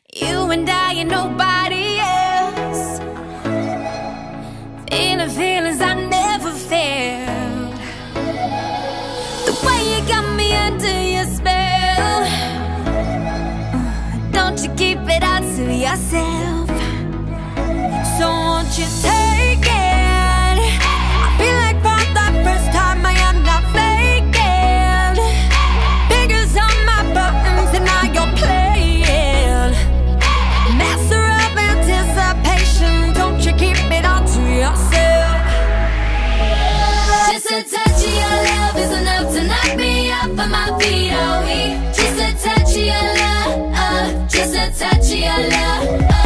You and I and nobody else. Feeling feelings I never felt. The way you got me under your spell. Don't you keep it all to yourself. So won't you take it? I feel like for the first time I am not faking. Fingers on my buttons and now you're playing. Master of anticipation. Don't you keep it all to yourself. Just a touch of your love is enough to knock me off of my feet, oh we. Just a touch of your love, just a touch of your love.